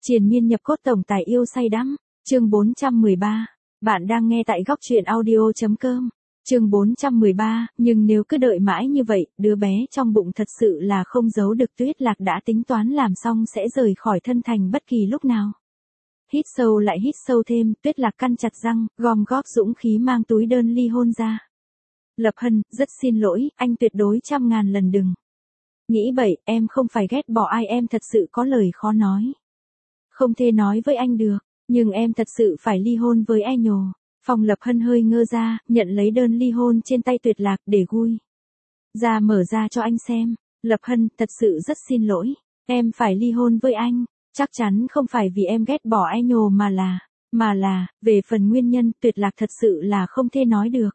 Triền miên nhập cốt tổng tài yêu say đắm. Chương 413. Bạn đang nghe tại góc truyện audio.com. Chương 413, nhưng nếu cứ đợi mãi như vậy, đứa bé trong bụng thật sự là không giấu được. Tuyết Lạc đã tính toán làm xong sẽ rời khỏi thân thành bất kỳ lúc nào. Hít sâu lại hít sâu thêm, Tuyết Lạc căn chặt răng, gom góp dũng khí mang túi đơn ly hôn ra. Lập Hân, rất xin lỗi, anh tuyệt đối 100.000 lần đừng. Nghĩ bậy, em không phải ghét bỏ ai, em thật sự có lời khó nói. Không thể nói với anh được, nhưng em thật sự phải ly hôn với ai nhồ. Phòng Lập Hân hơi ngơ ra, nhận lấy đơn ly hôn trên tay Tuyệt Lạc để gui ra mở ra cho anh xem. Lập Hân, thật sự rất xin lỗi, em phải ly hôn với anh. Chắc chắn không phải vì em ghét bỏ ai nhồ mà là, về phần nguyên nhân Tuyệt Lạc thật sự là không thể nói được.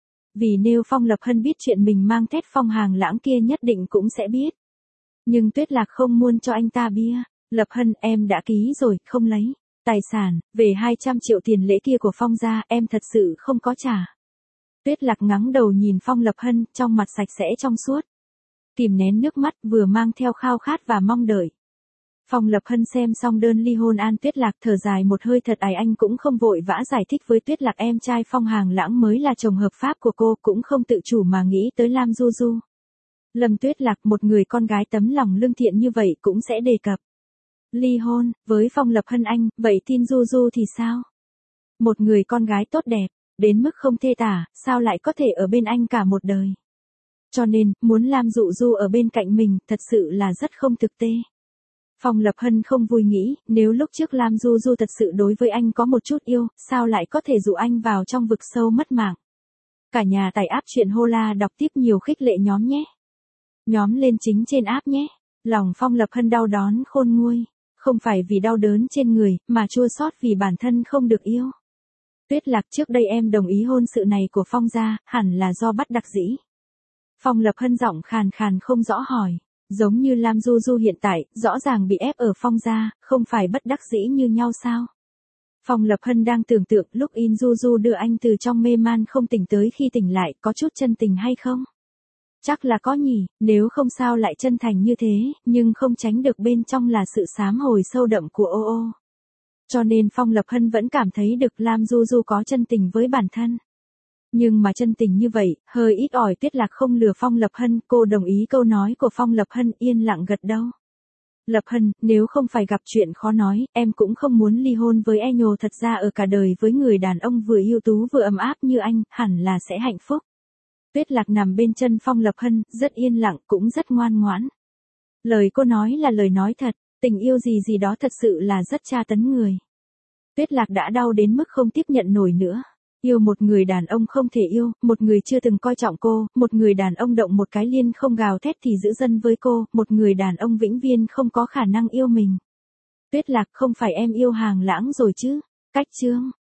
Vì nếu Phong Lập Hân biết chuyện mình mang thét Phong Hàng Lãng kia nhất định cũng sẽ biết. Nhưng Tuyết Lạc không muốn cho anh ta bia. Lập Hân, em đã ký rồi, không lấy. Tài sản, về 200 triệu tiền lễ kia của Phong gia, em thật sự không có trả. Tuyết Lạc ngẩng đầu nhìn Phong Lập Hân, trong mặt sạch sẽ trong suốt. Kìm nén nước mắt vừa mang theo khao khát và mong đợi. Phong Lập Hân xem xong đơn ly hôn an Tuyết Lạc thở dài một hơi thật ái, anh cũng không vội vã giải thích với Tuyết Lạc em trai Phong Hàng Lãng mới là chồng hợp pháp của cô, cũng không tự chủ mà nghĩ tới Lam Du Du. Lâm Tuyết Lạc, một người con gái tấm lòng lương thiện như vậy cũng sẽ đề cập ly hôn với Phong Lập Hân anh, vậy tin Du Du thì sao? Một người con gái tốt đẹp, đến mức không thể tả, sao lại có thể ở bên anh cả một đời? Cho nên, muốn Lam Dụ Du ở bên cạnh mình, thật sự là rất không thực tế. Phong Lập Hân không vui nghĩ, nếu lúc trước Lam Du Du thật sự đối với anh có một chút yêu, sao lại có thể dụ anh vào trong vực sâu mất mạng? Cả nhà tải app truyện Hola đọc tiếp nhiều khích lệ nhóm nhé. Nhóm lên chính trên app nhé. Lòng Phong Lập Hân đau đớn khôn nguôi. Không phải vì đau đớn trên người, mà chua xót vì bản thân không được yêu. Tuyết Lạc, trước đây em đồng ý hôn sự này của Phong gia, hẳn là do bất đắc dĩ. Phong Lập Hân giọng khàn khàn không rõ hỏi. Giống như Lam Du Du hiện tại, rõ ràng bị ép ở Phong gia, không phải bất đắc dĩ như nhau sao? Phong Lập Hân đang tưởng tượng lúc In Du Du đưa anh từ trong mê man không tỉnh tới khi tỉnh lại, có chút chân tình hay không? Chắc là có nhỉ, nếu không sao lại chân thành như thế, nhưng không tránh được bên trong là sự sám hối sâu đậm của ô ô. Cho nên Phong Lập Hân vẫn cảm thấy được Lam Du Du có chân tình với bản thân. Nhưng mà chân tình như vậy, hơi ít ỏi. Tuyết Lạc không lừa Phong Lập Hân, cô đồng ý câu nói của Phong Lập Hân, yên lặng gật đầu. Lập Hân, nếu không phải gặp chuyện khó nói, em cũng không muốn ly hôn với e nhồ, thật ra ở cả đời với người đàn ông vừa ưu tú vừa ấm áp như anh, hẳn là sẽ hạnh phúc. Tuyết Lạc nằm bên chân Phong Lập Hân, rất yên lặng, cũng rất ngoan ngoãn. Lời cô nói là lời nói thật, tình yêu gì đó thật sự là rất tra tấn người. Tuyết Lạc đã đau đến mức không tiếp nhận nổi nữa. Yêu một người đàn ông không thể yêu, một người chưa từng coi trọng cô, một người đàn ông động một cái liên không gào thét thì giữ dân với cô, một người đàn ông vĩnh viễn không có khả năng yêu mình. Tuyết Lạc, không phải em yêu Hàng Lãng rồi chứ? Cách chương.